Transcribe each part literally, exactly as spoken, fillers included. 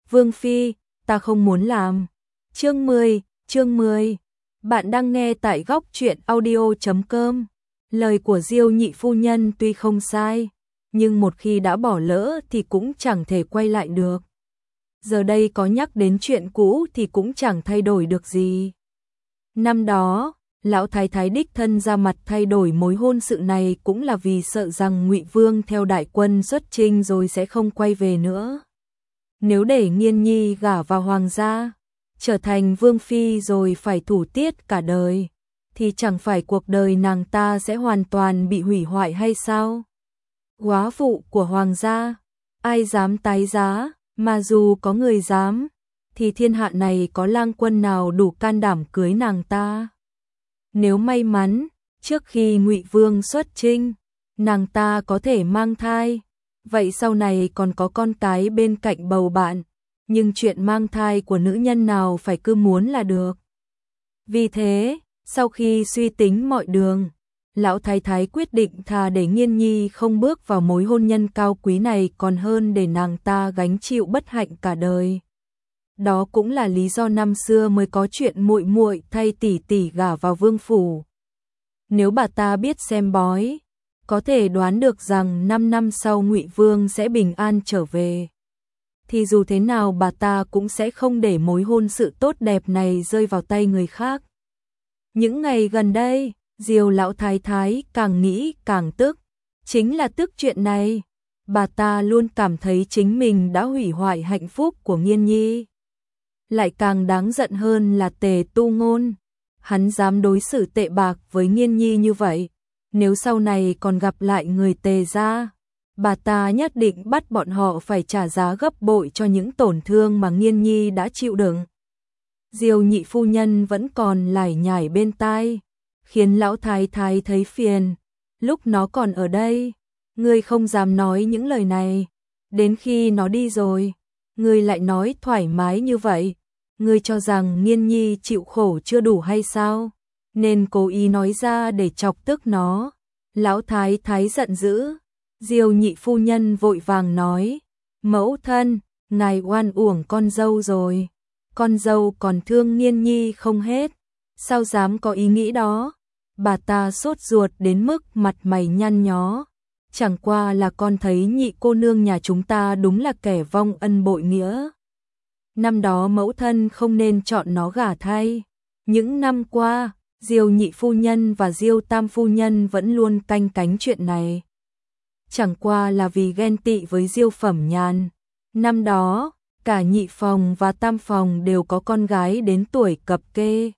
Vương Phi, ta không muốn làm. Chương mười, chương mười. Bạn đang nghe tại góc truyện audio chấm com. Lời của Diêu nhị phu nhân tuy không sai, nhưng một khi đã bỏ lỡ thì cũng chẳng thể quay lại được. Giờ đây có nhắc đến chuyện cũ thì cũng chẳng thay đổi được gì. Năm đó, lão thái thái đích thân ra mặt thay đổi mối hôn sự này cũng là vì sợ rằng Ngụy Vương theo đại quân xuất chinh rồi sẽ không quay về nữa. Nếu để Nghiên Nhi gả vào hoàng gia, trở thành vương phi rồi phải thủ tiết cả đời, thì chẳng phải cuộc đời nàng ta sẽ hoàn toàn bị hủy hoại hay sao? Góa phụ của hoàng gia, ai dám tái giá, mà dù có người dám, thì thiên hạ này có lang quân nào đủ can đảm cưới nàng ta? Nếu may mắn, trước khi Ngụy Vương xuất chinh, nàng ta có thể mang thai, vậy sau này còn có con cái bên cạnh bầu bạn, nhưng chuyện mang thai của nữ nhân nào phải cứ muốn là được. Vì thế, sau khi suy tính mọi đường, lão thái thái quyết định thà để Nghiên Nhi không bước vào mối hôn nhân cao quý này còn hơn để nàng ta gánh chịu bất hạnh cả đời. Đó cũng là lý do năm xưa mới có chuyện muội muội thay tỷ tỷ gả vào vương phủ. Nếu bà ta biết xem bói, có thể đoán được rằng năm năm sau Ngụy Vương sẽ bình an trở về, thì dù thế nào bà ta cũng sẽ không để mối hôn sự tốt đẹp này rơi vào tay người khác. Những ngày gần đây, Diêu lão thái thái càng nghĩ càng tức, chính là tức chuyện này. Bà ta luôn cảm thấy chính mình đã hủy hoại hạnh phúc của Nghiên Nhi. Lại càng đáng giận hơn là Tề Tu Ngôn, hắn dám đối xử tệ bạc với Nghiên Nhi như vậy. Nếu sau này còn gặp lại người Tề gia, bà ta nhất định bắt bọn họ phải trả giá gấp bội cho những tổn thương mà Nghiên Nhi đã chịu đựng. Diêu nhị phu nhân vẫn còn lải nhải bên tai, khiến lão thái thái thấy phiền. Lúc nó còn ở đây, ngươi không dám nói những lời này, đến khi nó đi rồi, ngươi lại nói thoải mái như vậy. Ngươi cho rằng Nghiên Nhi chịu khổ chưa đủ hay sao? Nên cố ý nói ra để chọc tức nó. Lão thái thái giận dữ. Diêu nhị phu nhân vội vàng nói, mẫu thân, ngài oan uổng con dâu rồi. Con dâu còn thương Nghiên Nhi không hết, sao dám có ý nghĩ đó? Bà ta sốt ruột đến mức mặt mày nhăn nhó. Chẳng qua là con thấy nhị cô nương nhà chúng ta đúng là kẻ vong ân bội nghĩa. Năm đó mẫu thân không nên chọn nó gả thay. Những năm qua, Diêu nhị phu nhân và Diêu tam phu nhân vẫn luôn canh cánh chuyện này. Chẳng qua là vì ghen tị với Diêu Phẩm Nhàn. Năm đó, cả nhị phòng và tam phòng đều có con gái đến tuổi cập kê.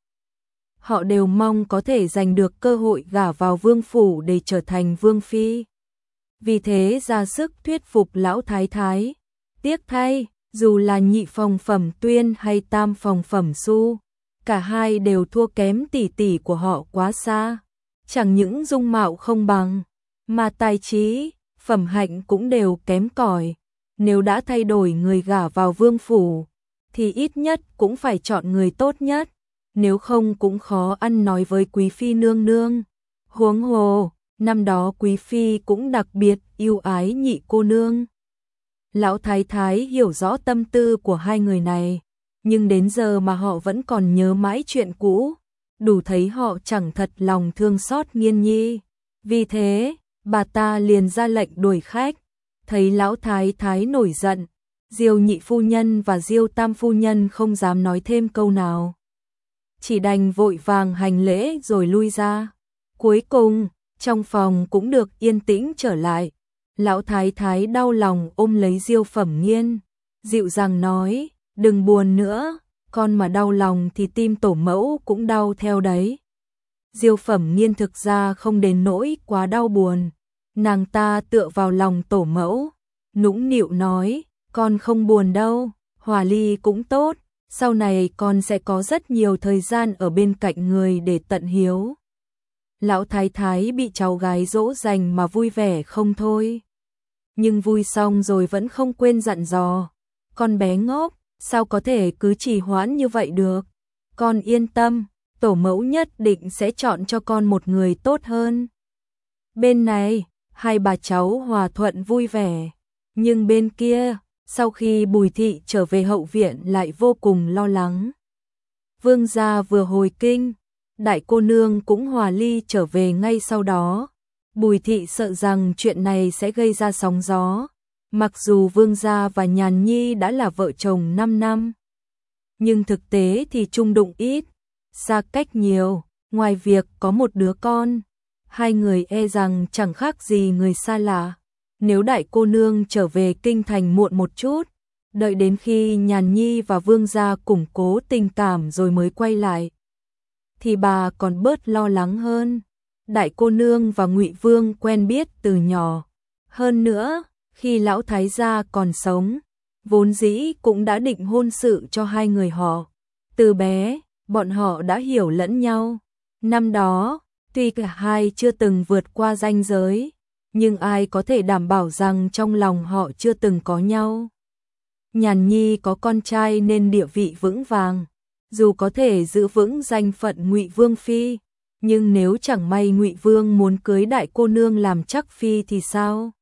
Họ đều mong có thể giành được cơ hội gả vào vương phủ để trở thành vương phi. Vì thế ra sức thuyết phục lão thái thái. Tiếc thay, dù là nhị phòng Phẩm Tuyên hay tam phòng Phẩm Xu, cả hai đều thua kém tỷ tỷ của họ quá xa. Chẳng những dung mạo không bằng, mà tài trí, phẩm hạnh cũng đều kém cỏi. Nếu đã thay đổi người gả vào vương phủ, thì ít nhất cũng phải chọn người tốt nhất, nếu không cũng khó ăn nói với quý phi nương nương. Huống hồ, năm đó quý phi cũng đặc biệt yêu ái nhị cô nương. Lão thái thái hiểu rõ tâm tư của hai người này, nhưng đến giờ mà họ vẫn còn nhớ mãi chuyện cũ, đủ thấy họ chẳng thật lòng thương xót Nghiên Nhi. Vì thế, bà ta liền ra lệnh đuổi khách. Thấy lão thái thái nổi giận, Diêu nhị phu nhân và Diêu tam phu nhân không dám nói thêm câu nào, chỉ đành vội vàng hành lễ rồi lui ra. Cuối cùng, trong phòng cũng được yên tĩnh trở lại. Lão thái thái đau lòng ôm lấy Diêu Phẩm Nghiên, dịu dàng nói, đừng buồn nữa, con mà đau lòng thì tim tổ mẫu cũng đau theo đấy. Diêu Phẩm Nghiên thực ra không đến nỗi quá đau buồn, nàng ta tựa vào lòng tổ mẫu, nũng nịu nói, con không buồn đâu, hòa ly cũng tốt, sau này con sẽ có rất nhiều thời gian ở bên cạnh người để tận hiếu. Lão thái thái bị cháu gái dỗ dành mà vui vẻ không thôi. Nhưng vui xong rồi vẫn không quên dặn dò, con bé ngốc, sao có thể cứ trì hoãn như vậy được. Con yên tâm, tổ mẫu nhất định sẽ chọn cho con một người tốt hơn. Bên này, hai bà cháu hòa thuận vui vẻ, nhưng bên kia, Sau khi Bùi Thị trở về hậu viện lại vô cùng lo lắng. Vương gia vừa hồi kinh, đại cô nương cũng hòa ly trở về ngay sau đó. Bùi Thị sợ rằng chuyện này sẽ gây ra sóng gió. Mặc dù Vương gia và Nhàn Nhi đã là vợ chồng năm năm, nhưng thực tế thì chung đụng ít, xa cách nhiều, ngoài việc có một đứa con, hai người e rằng chẳng khác gì người xa lạ. Nếu đại cô nương trở về kinh thành muộn một chút, đợi đến khi Nhàn Nhi và Vương gia củng cố tình cảm rồi mới quay lại, thì bà còn bớt lo lắng hơn. Đại cô nương và Ngụy Vương quen biết từ nhỏ, hơn nữa, khi lão thái gia còn sống, vốn dĩ cũng đã định hôn sự cho hai người họ. Từ bé, bọn họ đã hiểu lẫn nhau. Năm đó, tuy cả hai chưa từng vượt qua ranh giới, nhưng ai có thể đảm bảo rằng trong lòng họ chưa từng có nhau. Nhàn Nhi có con trai nên địa vị vững vàng, dù có thể giữ vững danh phận Ngụy Vương phi, nhưng nếu chẳng may Ngụy Vương muốn cưới đại cô nương làm chắc phi thì sao?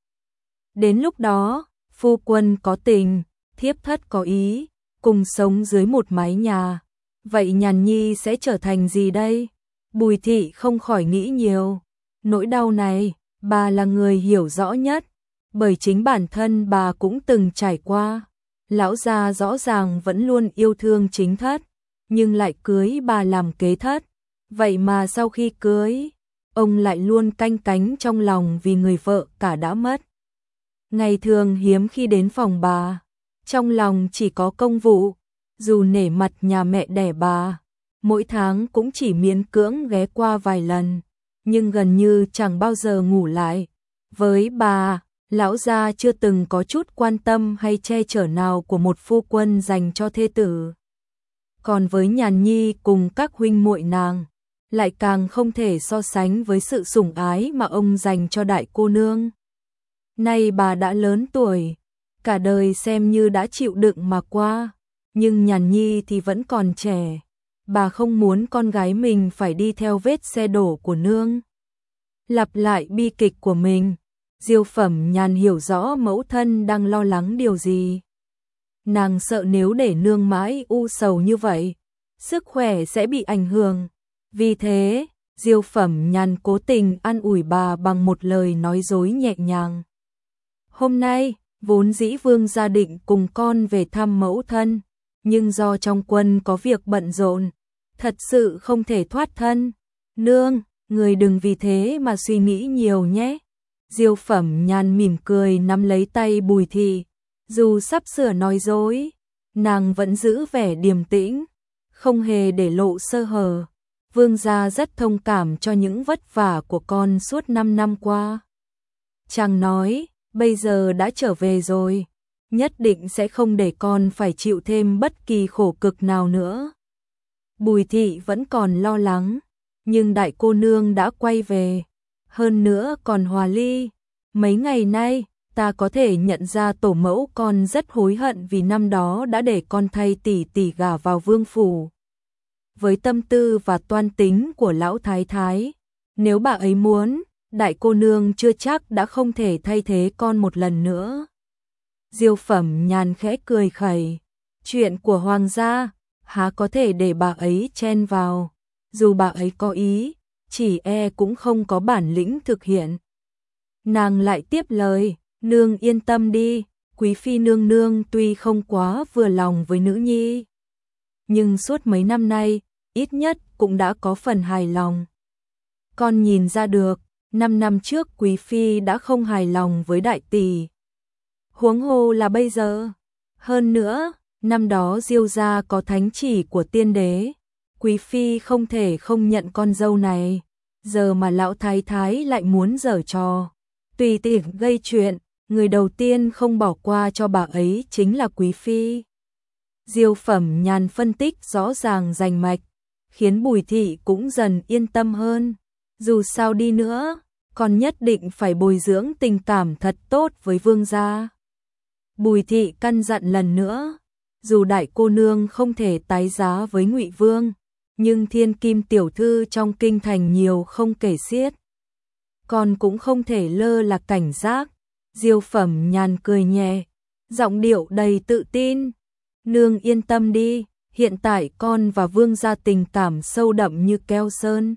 Đến lúc đó, phu quân có tình, thiếp thất có ý, cùng sống dưới một mái nhà, vậy Nhàn Nhi sẽ trở thành gì đây? Bùi Thị không khỏi nghĩ nhiều. Nỗi đau này, bà là người hiểu rõ nhất, bởi chính bản thân bà cũng từng trải qua. Lão gia rõ ràng vẫn luôn yêu thương chính thất, nhưng lại cưới bà làm kế thất. Vậy mà sau khi cưới, ông lại luôn canh cánh trong lòng vì người vợ cả đã mất. Ngày thường hiếm khi đến phòng bà, trong lòng chỉ có công vụ, dù nể mặt nhà mẹ đẻ bà, mỗi tháng cũng chỉ miễn cưỡng ghé qua vài lần, nhưng gần như chẳng bao giờ ngủ lại. Với bà, lão gia chưa từng có chút quan tâm hay che chở nào của một phu quân dành cho thê tử. Còn với Nhàn Nhi cùng các huynh muội nàng, lại càng không thể so sánh với sự sủng ái mà ông dành cho đại cô nương. Nay bà đã lớn tuổi, cả đời xem như đã chịu đựng mà qua, nhưng Nhàn Nhi thì vẫn còn trẻ. Bà không muốn con gái mình phải đi theo vết xe đổ của nương, lặp lại bi kịch của mình. Diêu Phẩm Nhàn hiểu rõ mẫu thân đang lo lắng điều gì. Nàng sợ nếu để nương mãi u sầu như vậy, sức khỏe sẽ bị ảnh hưởng. Vì thế, Diêu Phẩm Nhàn cố tình an ủi bà bằng một lời nói dối nhẹ nhàng. Hôm nay, vốn dĩ Vương gia định cùng con về thăm mẫu thân, nhưng do trong quân có việc bận rộn, thật sự không thể thoát thân. Nương, người đừng vì thế mà suy nghĩ nhiều nhé. Diêu Phẩm Nhàn mỉm cười nắm lấy tay Bùi Thị, dù sắp sửa nói dối, nàng vẫn giữ vẻ điềm tĩnh, không hề để lộ sơ hở. Vương gia rất thông cảm cho những vất vả của con suốt năm năm qua. Chàng nói, bây giờ đã trở về rồi, nhất định sẽ không để con phải chịu thêm bất kỳ khổ cực nào nữa. Bùi Thị vẫn còn lo lắng, nhưng đại cô nương đã quay về, hơn nữa còn hòa ly. Mấy ngày nay, ta có thể nhận ra tổ mẫu con rất hối hận vì năm đó đã để con thay tỷ tỷ gả vào vương phủ. Với tâm tư và toan tính của lão thái thái, nếu bà ấy muốn, đại cô nương chưa chắc đã không thể thay thế con một lần nữa. Diêu Phẩm Nhàn khẽ cười khẩy, chuyện của hoàng gia, há có thể để bà ấy chen vào, dù bà ấy có ý, chỉ e cũng không có bản lĩnh thực hiện. Nàng lại tiếp lời, nương yên tâm đi, quý phi nương nương tuy không quá vừa lòng với nữ nhi, nhưng suốt mấy năm nay, ít nhất cũng đã có phần hài lòng. Con nhìn ra được, năm năm trước quý phi đã không hài lòng với đại tỷ, huống hồ là bây giờ. Hơn nữa, năm đó Diêu gia có thánh chỉ của tiên đế, quý phi không thể không nhận con dâu này, giờ mà lão thái thái lại muốn giở trò, tùy tiện gây chuyện, người đầu tiên không bỏ qua cho bà ấy chính là quý phi. Diêu Phẩm Nhàn phân tích rõ ràng rành mạch, khiến Bùi Thị cũng dần yên tâm hơn. Dù sao đi nữa, con nhất định phải bồi dưỡng tình cảm thật tốt với vương gia. Bùi Thị căn dặn lần nữa, dù đại cô nương không thể tái giá với Ngụy Vương, nhưng thiên kim tiểu thư trong kinh thành nhiều không kể xiết, con cũng không thể lơ là cảnh giác. Diêu Phẩm Nhàn cười nhẹ, giọng điệu đầy tự tin. Nương yên tâm đi, hiện tại con và Vương gia tình cảm sâu đậm như keo sơn.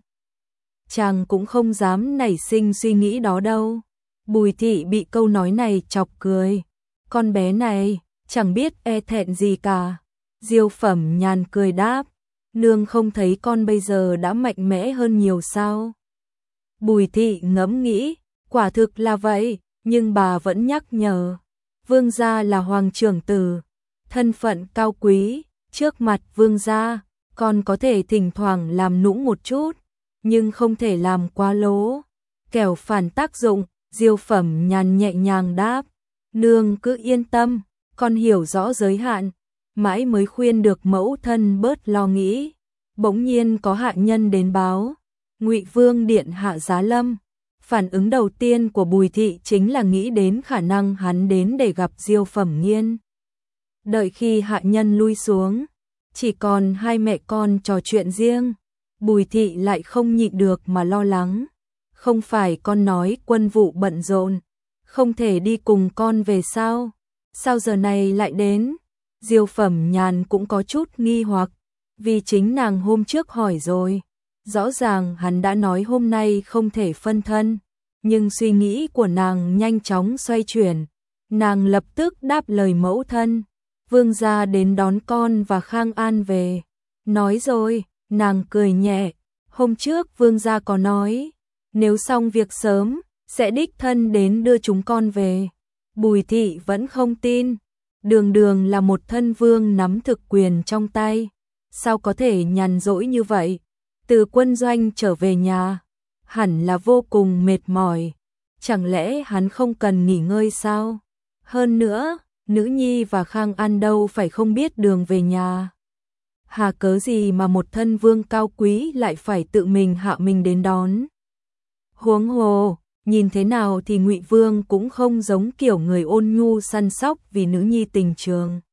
Chàng cũng không dám nảy sinh suy nghĩ đó đâu. Bùi thị bị câu nói này chọc cười. Con bé này, chẳng biết e thẹn gì cả. Diêu Phẩm Nhàn cười đáp. Nương không thấy con bây giờ đã mạnh mẽ hơn nhiều sao? Bùi thị ngẫm nghĩ, quả thực là vậy, nhưng bà vẫn nhắc nhở. Vương gia là hoàng trưởng tử, thân phận cao quý, trước mặt vương gia, con có thể thỉnh thoảng làm nũng một chút, nhưng không thể làm quá lố, kẻo phản tác dụng. Diêu Phẩm Nhàn nhẹ nhàng đáp, nương cứ yên tâm, con hiểu rõ giới hạn, mãi mới khuyên được mẫu thân bớt lo nghĩ. Bỗng nhiên có hạ nhân đến báo, Ngụy Vương điện hạ giá lâm. Phản ứng đầu tiên của Bùi thị chính là nghĩ đến khả năng hắn đến để gặp Diêu Phẩm Nghiên. Đợi khi hạ nhân lui xuống, chỉ còn hai mẹ con trò chuyện riêng, Bùi thị lại không nhịn được mà lo lắng. Không phải con nói quân vụ bận rộn, không thể đi cùng con về sao? Sao giờ này lại đến? Diêu Phẩm Nhàn cũng có chút nghi hoặc, vì chính nàng hôm trước hỏi rồi. Rõ ràng hắn đã nói hôm nay không thể phân thân, nhưng suy nghĩ của nàng nhanh chóng xoay chuyển. Nàng lập tức đáp lời mẫu thân, Vương gia đến đón con và Khang An về. Nói rồi, nàng cười nhẹ, hôm trước Vương gia có nói, nếu xong việc sớm, sẽ đích thân đến đưa chúng con về. Bùi thị vẫn không tin, đường đường là một thân vương nắm thực quyền trong tay, sao có thể nhàn rỗi như vậy? Từ quân doanh trở về nhà, hẳn là vô cùng mệt mỏi, chẳng lẽ hắn không cần nghỉ ngơi sao? Hơn nữa, nữ nhi và Khang An đâu phải không biết đường về nhà. Hà cớ gì mà một thân vương cao quý lại phải tự mình hạ mình đến đón? Huống hồ, nhìn thế nào thì Ngụy Vương cũng không giống kiểu người ôn nhu săn sóc vì nữ nhi tình trường.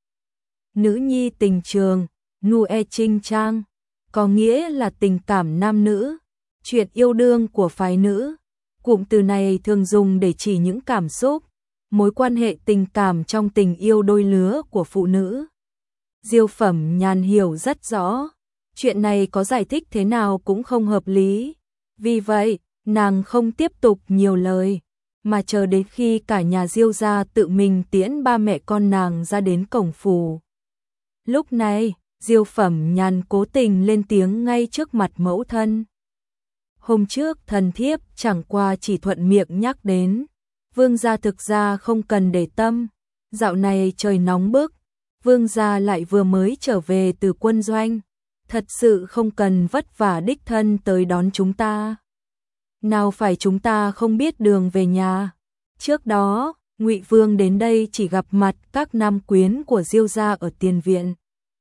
Nữ nhi tình trường, nu e trinh trang, có nghĩa là tình cảm nam nữ, chuyện yêu đương của phái nữ. Cụm từ này thường dùng để chỉ những cảm xúc, mối quan hệ tình cảm trong tình yêu đôi lứa của phụ nữ. Diêu Phẩm Nhàn hiểu rất rõ, chuyện này có giải thích thế nào cũng không hợp lý. Vì vậy, nàng không tiếp tục nhiều lời, mà chờ đến khi cả nhà Diêu gia tự mình tiễn ba mẹ con nàng ra đến cổng phủ. Lúc này, Diêu Phẩm Nhàn cố tình lên tiếng ngay trước mặt mẫu thân. Hôm trước thần thiếp chẳng qua chỉ thuận miệng nhắc đến, Vương gia thực ra không cần để tâm, dạo này trời nóng bức, Vương gia lại vừa mới trở về từ quân doanh, thật sự không cần vất vả đích thân tới đón chúng ta. Nào phải chúng ta không biết đường về nhà. Trước đó, Ngụy Vương đến đây chỉ gặp mặt các nam quyến của Diêu gia ở tiền viện.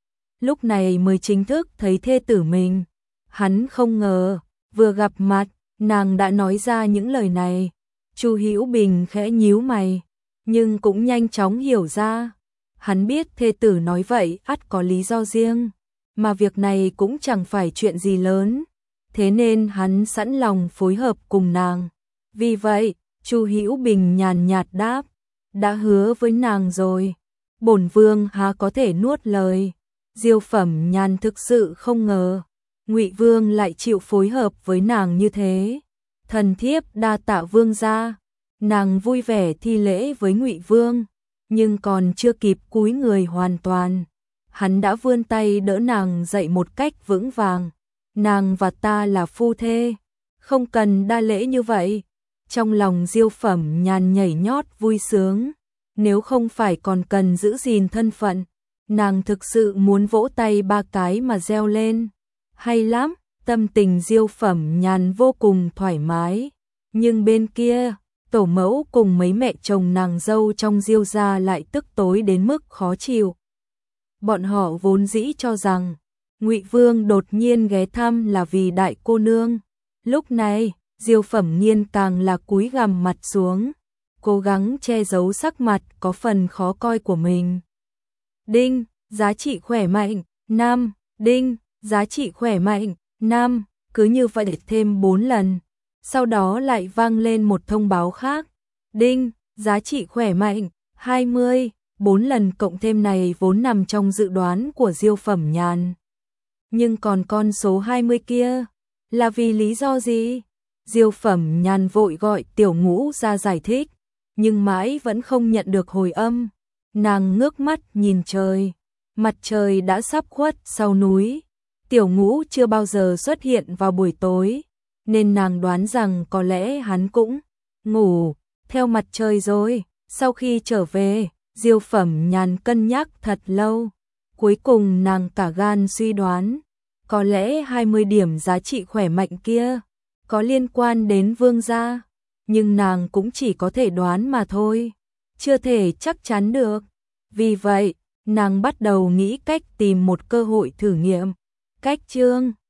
Lúc này mới chính thức thấy thê tử mình. Hắn không ngờ, vừa gặp mặt, nàng đã nói ra những lời này. Chu Hữu Bình khẽ nhíu mày, nhưng cũng nhanh chóng hiểu ra. Hắn biết thê tử nói vậy ắt có lý do riêng, mà việc này cũng chẳng phải chuyện gì lớn. Thế nên hắn sẵn lòng phối hợp cùng nàng. Vì vậy, Chu Hữu Bình nhàn nhạt đáp, đã hứa với nàng rồi, bổn vương há có thể nuốt lời. Diêu Phẩm Nhàn thực sự không ngờ, Ngụy Vương lại chịu phối hợp với nàng như thế. Thần thiếp đa tạ vương gia. Nàng vui vẻ thi lễ với Ngụy Vương, nhưng còn chưa kịp cúi người hoàn toàn, hắn đã vươn tay đỡ nàng dậy một cách vững vàng. Nàng và ta là phu thê, không cần đa lễ như vậy. Trong lòng Diêu Phẩm Nhàn nhảy nhót vui sướng, nếu không phải còn cần giữ gìn thân phận, nàng thực sự muốn vỗ tay ba cái mà reo lên. Hay lắm, tâm tình Diêu Phẩm Nhàn vô cùng thoải mái. Nhưng bên kia, tổ mẫu cùng mấy mẹ chồng nàng dâu trong Diêu gia lại tức tối đến mức khó chịu. Bọn họ vốn dĩ cho rằng Ngụy Vương đột nhiên ghé thăm là vì đại cô nương. Lúc này, Diêu Phẩm Nghiên càng là cúi gằm mặt xuống, cố gắng che giấu sắc mặt có phần khó coi của mình. Đinh, giá trị khỏe mạnh, năm, đinh, giá trị khỏe mạnh, năm, cứ như vậy thêm bốn lần. Sau đó lại vang lên một thông báo khác. Đinh, giá trị khỏe mạnh, hai mươi, bốn lần cộng thêm này vốn nằm trong dự đoán của Diêu Phẩm Nhàn. Nhưng còn con số hai mươi kia, là vì lý do gì? Diêu Phẩm Nhàn vội gọi Tiểu Ngũ ra giải thích, nhưng mãi vẫn không nhận được hồi âm. Nàng ngước mắt nhìn trời, mặt trời đã sắp khuất sau núi. Tiểu Ngũ chưa bao giờ xuất hiện vào buổi tối, nên nàng đoán rằng có lẽ hắn cũng ngủ theo mặt trời rồi. Sau khi trở về, Diêu Phẩm Nhàn cân nhắc thật lâu, cuối cùng nàng cả gan suy đoán, có lẽ hai mươi điểm giá trị khỏe mạnh kia có liên quan đến Vương gia, nhưng nàng cũng chỉ có thể đoán mà thôi, chưa thể chắc chắn được. Vì vậy, nàng bắt đầu nghĩ cách tìm một cơ hội thử nghiệm. Cách chương